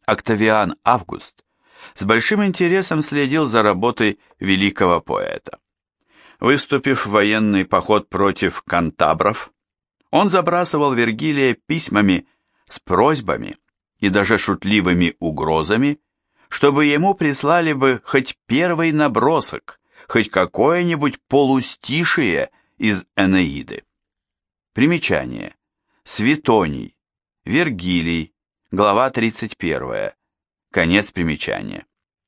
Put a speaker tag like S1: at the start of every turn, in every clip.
S1: Октавиан Август с большим интересом следил за работой великого поэта. Выступив в военный поход против кантабров, он забрасывал Вергилия письмами с просьбами и даже шутливыми угрозами, чтобы ему прислали бы хоть первый набросок, хоть какое-нибудь полустишие из Энеиды. Примечание. Светоний. Вергилий. Глава 31. Конец примечания.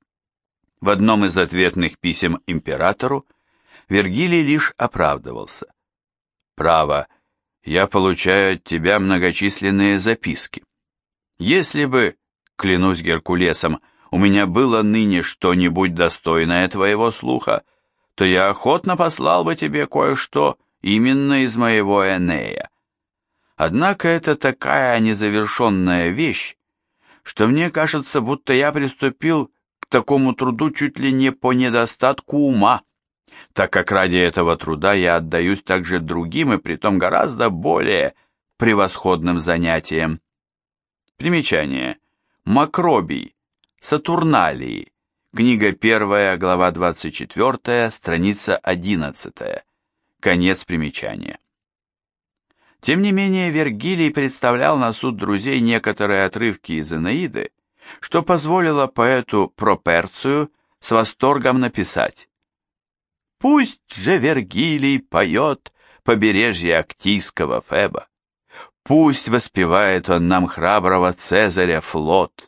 S1: В одном из ответных писем императору Вергилий лишь оправдывался. «Право, я получаю от тебя многочисленные записки. Если бы, клянусь Геркулесом, у меня было ныне что-нибудь достойное твоего слуха, то я охотно послал бы тебе кое-что именно из моего Энея. Однако это такая незавершенная вещь, что мне кажется, будто я приступил к такому труду чуть ли не по недостатку ума, так как ради этого труда я отдаюсь также другим и притом гораздо более превосходным занятиям. Примечание. Макробий. Сатурналии. Книга 1, глава 24, страница 11. Конец примечания. Тем не менее, Вергилий представлял на суд друзей некоторые отрывки из Энеиды, что позволило поэту Проперцию с восторгом написать: «Пусть же Вергилий поет побережье Актийского Феба, пусть воспевает он нам храброго Цезаря флот.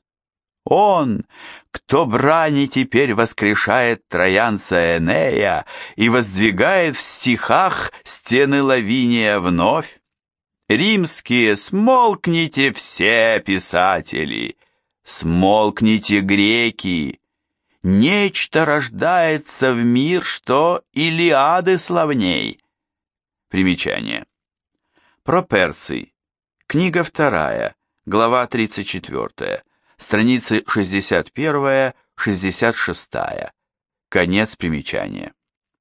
S1: Он, кто брани теперь воскрешает троянца Энея и воздвигает в стихах стены Лавиния вновь. Римские, смолкните все писатели, смолкните греки. Нечто рождается в мир, что Илиады славней». Примечание. Проперций. Книга 2, глава 34, страницы 61-66. Конец примечания.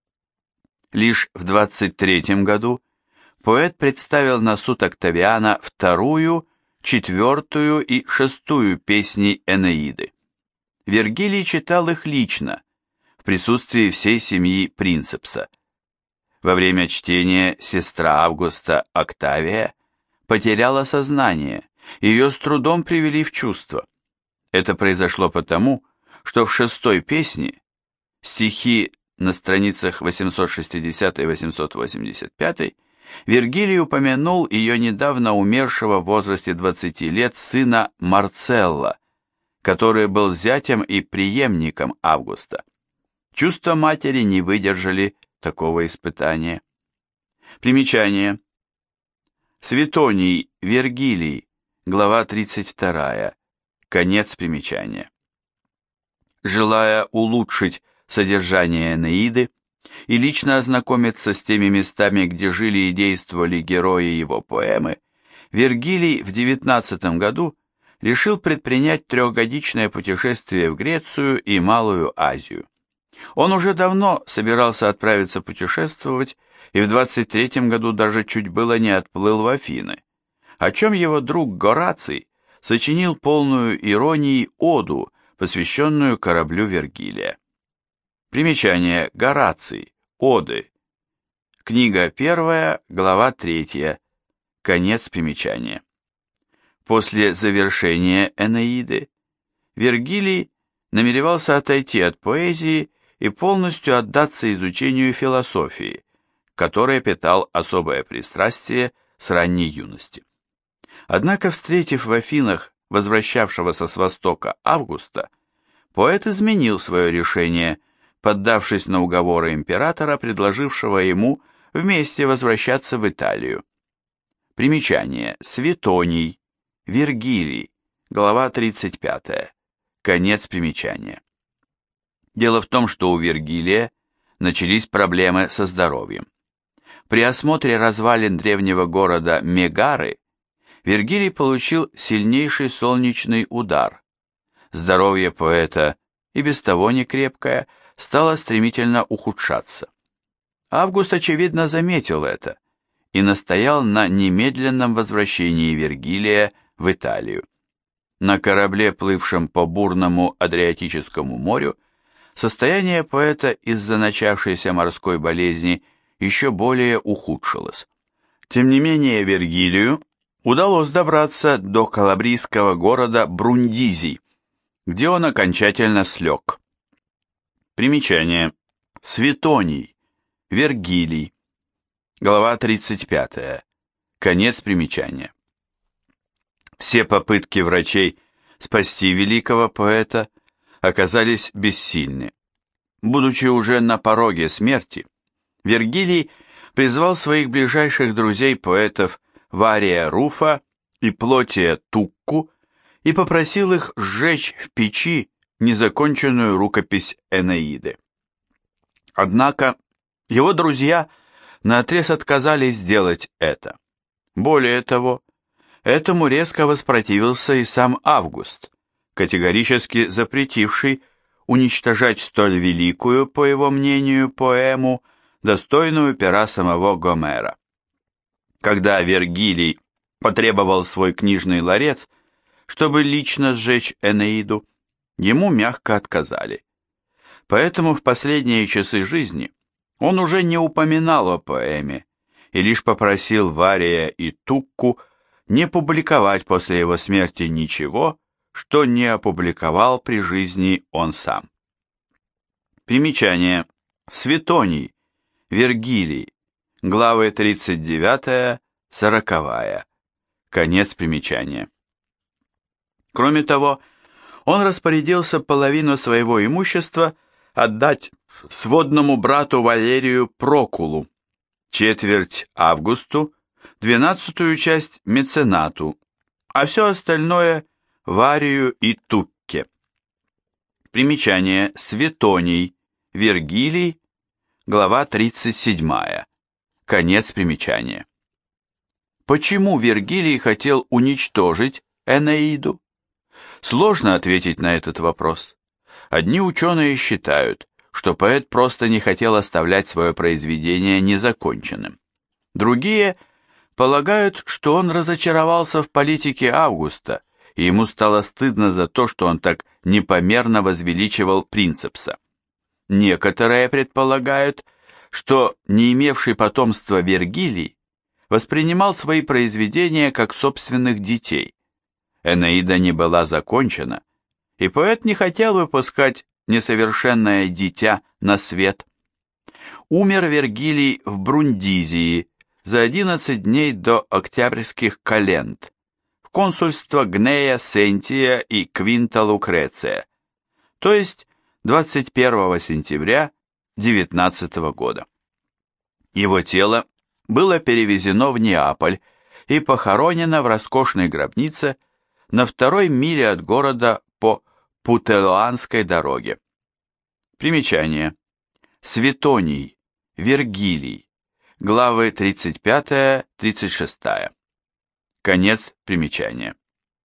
S1: Лишь в 23 году поэт представил на суд Октавиана вторую, четвертую и шестую песни Энеиды. Вергилий читал их лично, в присутствии всей семьи Принцепса. Во время чтения сестра Августа Октавия потеряла сознание, ее с трудом привели в чувство. Это произошло потому, что в шестой песне стихи на страницах 860 и 885 Вергилий упомянул ее недавно умершего в возрасте 20 лет сына Марцелла, который был зятем и преемником Августа. Чувства матери не выдержали такого испытания. Примечание. Светоний, Вергилий, глава 32, конец примечания. Желая улучшить содержание Энеиды и лично ознакомиться с теми местами, где жили и действовали герои его поэмы, Вергилий в 19 году решил предпринять трехгодичное путешествие в Грецию и Малую Азию. Он уже давно собирался отправиться путешествовать и в 23 году даже чуть было не отплыл в Афины, о чем его друг Гораций сочинил полную иронии оду, посвященную кораблю Вергилия. Примечание. Гораций. Оды. Книга 1, глава 3. Конец примечания. После завершения Энеиды Вергилий намеревался отойти от поэзии и полностью отдаться изучению философии, которой питал особое пристрастие с ранней юности. Однако, встретив в Афинах возвращавшегося с Востока Августа, поэт изменил свое решение, поддавшись на уговоры императора, предложившего ему вместе возвращаться в Италию. Примечание. Светоний. Вергилий. Глава 35. Конец примечания. Дело в том, что у Вергилия начались проблемы со здоровьем. При осмотре развалин древнего города Мегары Вергилий получил сильнейший солнечный удар. Здоровье поэта, и без того некрепкое, стало стремительно ухудшаться. Август, очевидно, заметил это и настоял на немедленном возвращении Вергилия в Италию. На корабле, плывшем по бурному Адриатическому морю, состояние поэта из-за начавшейся морской болезни еще более ухудшилось. Тем не менее Вергилию удалось добраться до калабрийского города Брундизий, где он окончательно слег. Примечание. Светоний. Вергилий. Глава 35. Конец примечания. Все попытки врачей спасти великого поэта оказались бессильны. Будучи уже на пороге смерти, Вергилий призвал своих ближайших друзей-поэтов Вария Руфа и Плотия Тукку и попросил их сжечь в печи незаконченную рукопись Энеиды. Однако его друзья наотрез отказались сделать это. Более того, этому резко воспротивился и сам Август, категорически запретивший уничтожать столь великую, по его мнению, поэму, достойную пера самого Гомера. Когда Вергилий потребовал свой книжный ларец, чтобы лично сжечь Энеиду, ему мягко отказали. Поэтому в последние часы жизни он уже не упоминал о поэме и лишь попросил Вария и Тукку не публиковать после его смерти ничего, что не опубликовал при жизни он сам. Примечание. Светоний. Вергилий. Главы 39-40. Конец примечания. Кроме того, он распорядился половину своего имущества отдать сводному брату Валерию Прокулу, четверть Августу, 12-ю часть Меценату, а все остальное Варию и Тукке. Примечание. Светоний. Вергилий. Глава 37. Конец примечания. Почему Вергилий хотел уничтожить Энеиду? Сложно ответить на этот вопрос. Одни ученые считают, что поэт просто не хотел оставлять свое произведение незаконченным. Другие полагают, что он разочаровался в политике Августа, и ему стало стыдно за то, что он так непомерно возвеличивал Принцепса. Некоторые предполагают, что не имевший потомства Вергилий воспринимал свои произведения как собственных детей. Энеида не была закончена, и поэт не хотел выпускать несовершенное дитя на свет. Умер Вергилий в Брундизии за 11 дней до октябрьских календ, в консульство Гнея Сентия и Квинта Лукреция, то есть 21 сентября 19 года. Его тело было перевезено в Неаполь и похоронено в роскошной гробнице на 2-й миле от города по Путелуанской дороге. Примечание. Светоний. Вергилий. Главы 35-36. Конец примечания.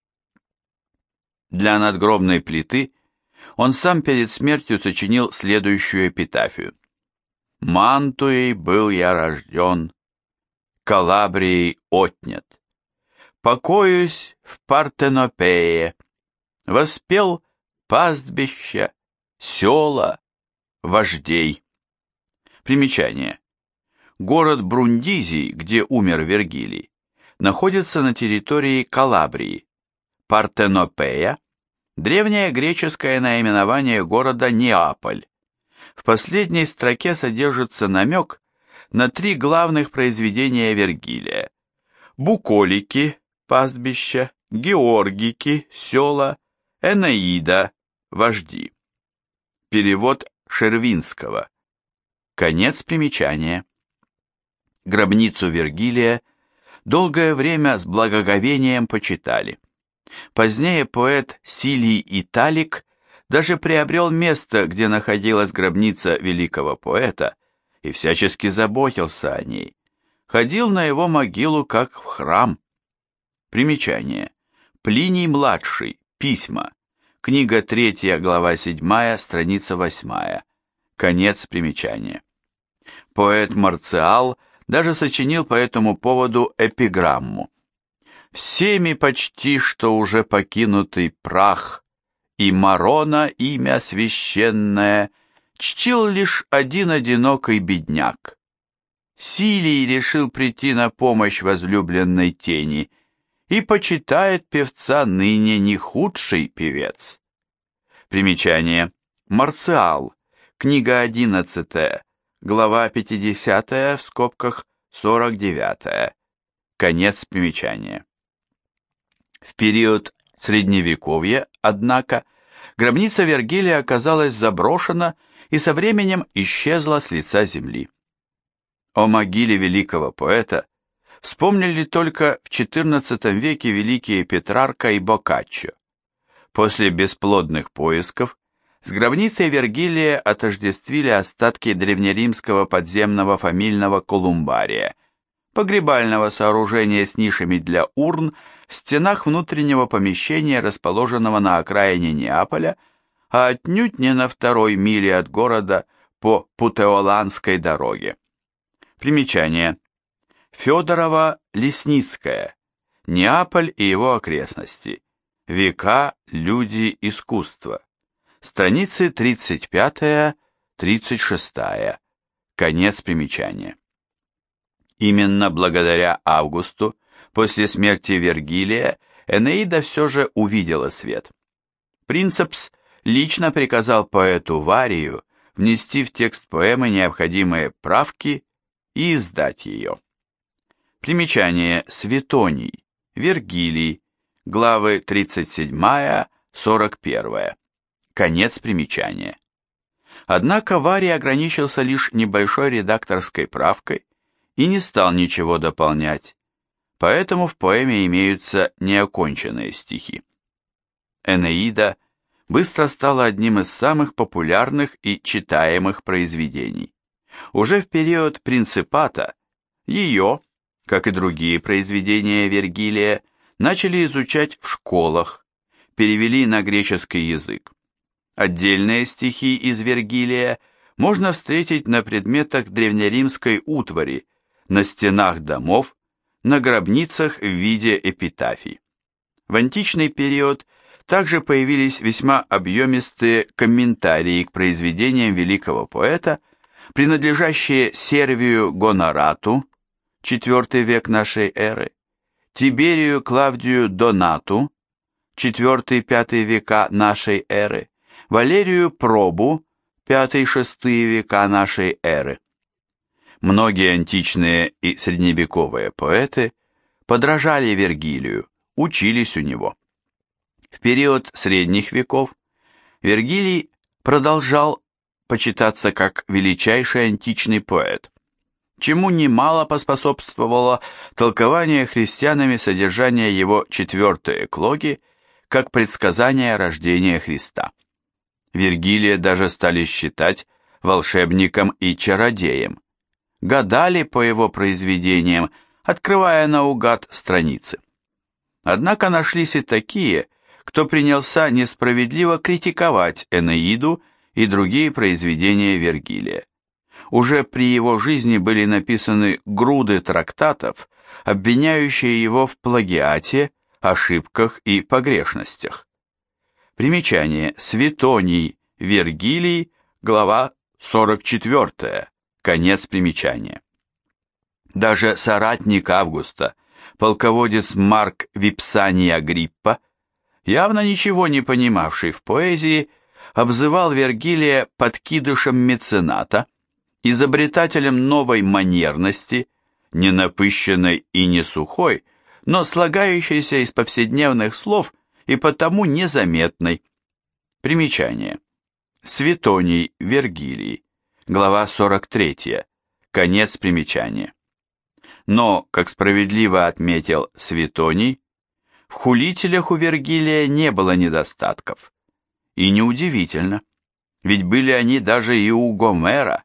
S1: Для надгробной плиты он сам перед смертью сочинил следующую эпитафию. «Мантуей был я рожден, Калабрией отнят. Покоюсь в Партенопее, воспел пастбища, села, вождей». Примечание. Город Брундизий, где умер Вергилий, находится на территории Калабрии. Партенопея – древнее греческое наименование города Неаполь. В последней строке содержится намек на 3 главных произведения Вергилия – Буколики, пастбища, Георгики, села, Энеида, вожди. Перевод Шервинского. Конец примечания. Гробницу Вергилия долгое время с благоговением почитали. Позднее поэт Силий Италик даже приобрел место, где находилась гробница великого поэта, и всячески заботился о ней. Ходил на его могилу как в храм. Примечание. Плиний-младший. Письма. Книга 3, глава 7, страница 8. Конец примечания. Поэт Марциал даже сочинил по этому поводу эпиграмму. всеми почти что уже покинутый прах, и Марона имя священное чтил лишь один одинокий бедняк. Силий решил прийти на помощь возлюбленной тени и почитает певца ныне не худший певец. Примечание. Марциал. Книга 11, глава 50, в скобках 49. Конец примечания. В период Средневековья, однако, гробница Вергилия оказалась заброшена и со временем исчезла с лица земли. О могиле великого поэта вспомнили только в XIV веке великие Петрарка и Боккаччо. После бесплодных поисков с гробницей Вергилия отождествили остатки древнеримского подземного фамильного колумбария, погребального сооружения с нишами для урн в стенах внутреннего помещения, расположенного на окраине Неаполя, а отнюдь не на 2 миле от города по Путеоланской дороге. Примечание. Федорова-Лесницкая. Неаполь и его окрестности. Века, люди, искусство. Страницы 35-36. Конец примечания. Именно благодаря Августу, после смерти Вергилия, Энеида все же увидела свет. Принцепс лично приказал поэту Варию внести в текст поэмы необходимые правки и издать ее. Примечание. Светоний, Вергилий, главы 37-41. Конец примечания. Однако Варий ограничился лишь небольшой редакторской правкой и не стал ничего дополнять, поэтому в поэме имеются неоконченные стихи. Энеида быстро стала одним из самых популярных и читаемых произведений. Уже в период принципата ее, как и другие произведения Вергилия, начали изучать в школах, перевели на греческий язык. Отдельные стихи из Вергилия можно встретить на предметах древнеримской утвари, на стенах домов, на гробницах в виде эпитафий. В античный период также появились весьма объемистые комментарии к произведениям великого поэта, принадлежащие Сервию Гонорату, IV век нашей эры, Тиберию Клавдию Донату, IV-V века нашей эры, Валерию Пробу, V-VI века нашей эры. Многие античные и средневековые поэты подражали Вергилию, учились у него. В период средних веков Вергилий продолжал почитаться как величайший античный поэт, чему немало поспособствовало толкование христианами содержания его 4-й эклоги как предсказание рождения Христа. Вергилия даже стали считать волшебником и чародеем, гадали по его произведениям, открывая наугад страницы. Однако нашлись и такие, кто принялся несправедливо критиковать Энеиду и другие произведения Вергилия. Уже при его жизни были написаны груды трактатов, обвиняющие его в плагиате, ошибках и погрешностях. Примечание. Светоний, Вергилий, глава 44. Конец примечания. Даже соратник Августа, полководец Марк Випсаний Агриппа, явно ничего не понимавший в поэзии, обзывал Вергилия подкидышем мецената, изобретателем новой манерности, не напыщенной и не сухой, но слагающейся из повседневных слов и потому незаметной. Примечание. Светоний, Вергилий, глава 43, конец примечания. Но, как справедливо отметил Светоний, в хулителях у Вергилия не было недостатков. И неудивительно, ведь были они даже и у Гомера.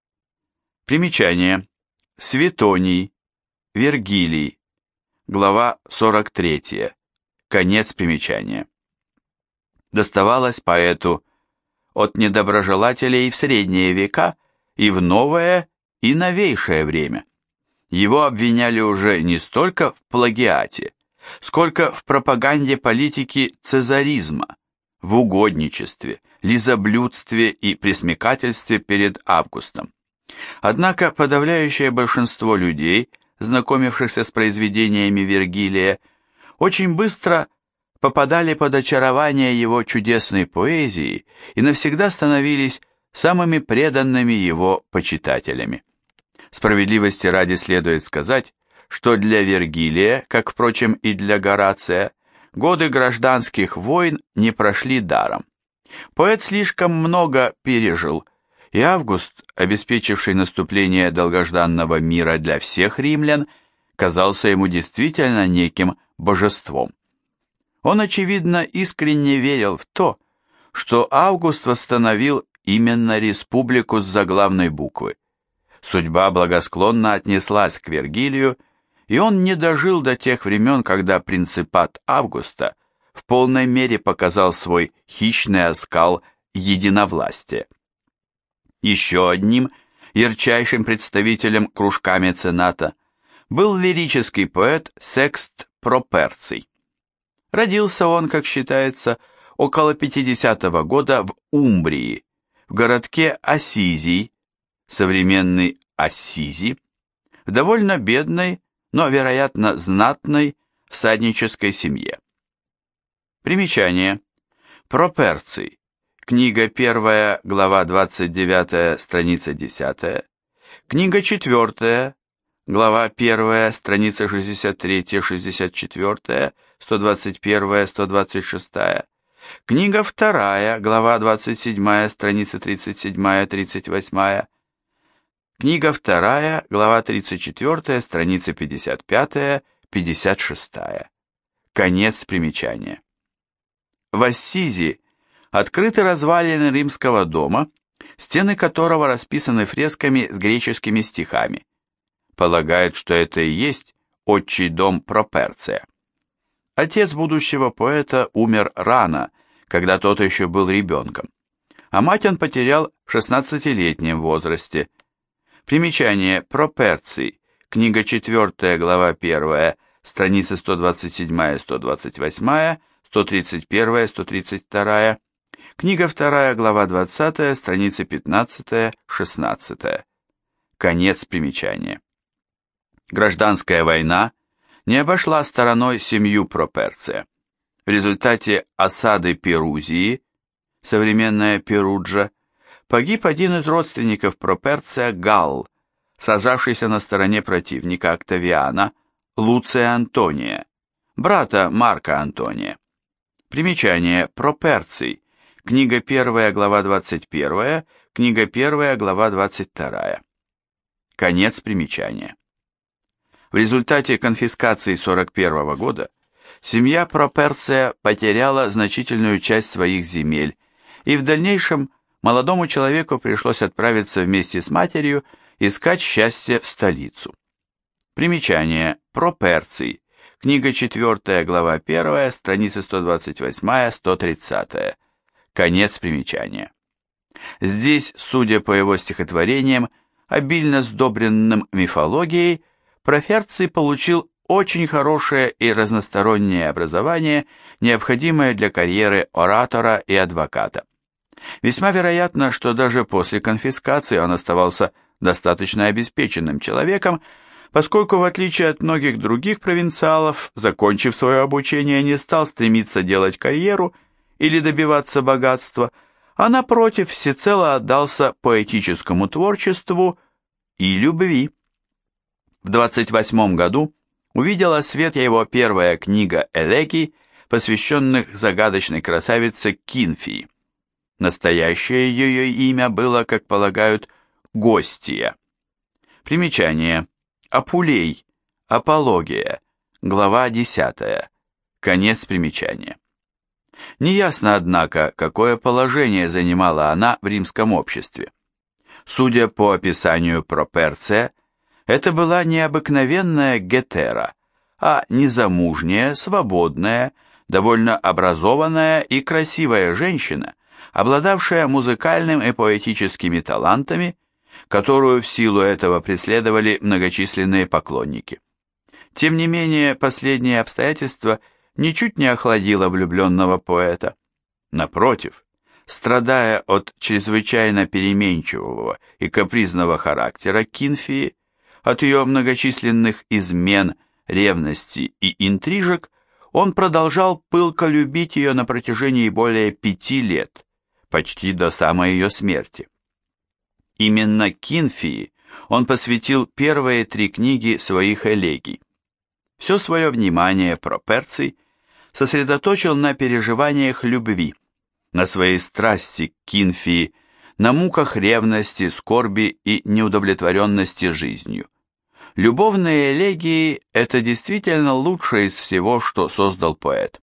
S1: Примечание. Светоний, Вергилий, глава 43, конец примечания. Доставалось поэту от недоброжелателей в средние века и в новое и новейшее время. Его обвиняли уже не столько в плагиате, сколько в пропаганде политики цезаризма, в угодничестве, лизоблюдстве и пресмекательстве перед Августом. Однако подавляющее большинство людей, знакомившихся с произведениями Вергилия, очень быстро попадали под очарование его чудесной поэзии и навсегда становились самыми преданными его почитателями. Справедливости ради следует сказать, что для Вергилия, как, впрочем, и для Горация, годы гражданских войн не прошли даром. Поэт слишком много пережил, и Август, обеспечивший наступление долгожданного мира для всех римлян, казался ему действительно неким божеством. Он, очевидно, искренне верил в то, что Август восстановил именно республику с заглавной буквы. Судьба благосклонно отнеслась к Вергилию, и он не дожил до тех времен, когда принципат Августа в полной мере показал свой хищный оскал единовластия. Еще одним ярчайшим представителем кружка мецената был лирический поэт Секст Проперций. Родился он, как считается, около 50-го года в Умбрии, в городке Ассизий, современный Ассизи, в довольно бедной, но, вероятно, знатной всаднической семье. Примечание. Проперций. Книга 1, глава 29, страница 10. Книга 4, глава 1, страница 63-64, 121-126. Книга 2, глава 27, страница 37-38. Книга 2, глава 34, страница 55-56. Конец примечания. В Ассизи открыты развалины римского дома, стены которого расписаны фресками с греческими стихами. Полагают, что это и есть отчий дом Проперция. Отец будущего поэта умер рано, когда тот еще был ребенком, а мать он потерял в 16-летнем возрасте. Примечание. Проперций. Книга 4, глава 1, страницы 127-128, 131-132. Книга 2, глава 20, страницы 15-16. Конец примечания. Гражданская война не обошла стороной семью Проперция. В результате осады Перузии, современная Перуджа, погиб один из родственников Проперция Галл, сражавшийся на стороне противника Октавиана, Луция Антония, брата Марка Антония. Примечание. Проперций. Книга 1, глава 21, книга 1, глава 22. Конец примечания. В результате конфискации 41 года семья Проперция потеряла значительную часть своих земель, и в дальнейшем молодому человеку пришлось отправиться вместе с матерью искать счастье в столицу. Примечание. Проперций. Книга 4, глава 1, страницы 128-130. Конец примечания. Здесь, судя по его стихотворениям, обильно сдобренным мифологией, Проперций получил очень хорошее и разностороннее образование, необходимое для карьеры оратора и адвоката. Весьма вероятно, что даже после конфискации он оставался достаточно обеспеченным человеком, поскольку, в отличие от многих других провинциалов, закончив свое обучение, не стал стремиться делать карьеру или добиваться богатства, а напротив всецело отдался поэтическому творчеству и любви. В 28 году увидела свет его первая книга элегий, посвященных загадочной красавице Кинфии. Настоящее ее имя было, как полагают, Гостия. Примечание. Апулей. Апология. Глава 10. Конец примечания. Неясно, однако, какое положение занимала она в римском обществе. Судя по описанию Проперция, это была не обыкновенная гетера, а незамужняя, свободная, довольно образованная и красивая женщина, обладавшая музыкальным и поэтическими талантами, которую в силу этого преследовали многочисленные поклонники. Тем не менее, последнее обстоятельство ничуть не охладило влюбленного поэта. Напротив, страдая от чрезвычайно переменчивого и капризного характера Кинфии, от ее многочисленных измен, ревности и интрижек, он продолжал пылко любить ее на протяжении более 5 лет, почти до самой ее смерти. Именно Кинфии он посвятил первые 3 книги своих элегий. Все свое внимание Проперций сосредоточил на переживаниях любви, на своей страсти к Кинфии, на муках ревности, скорби и неудовлетворенности жизнью. Любовные элегии – это действительно лучшее из всего, что создал поэт.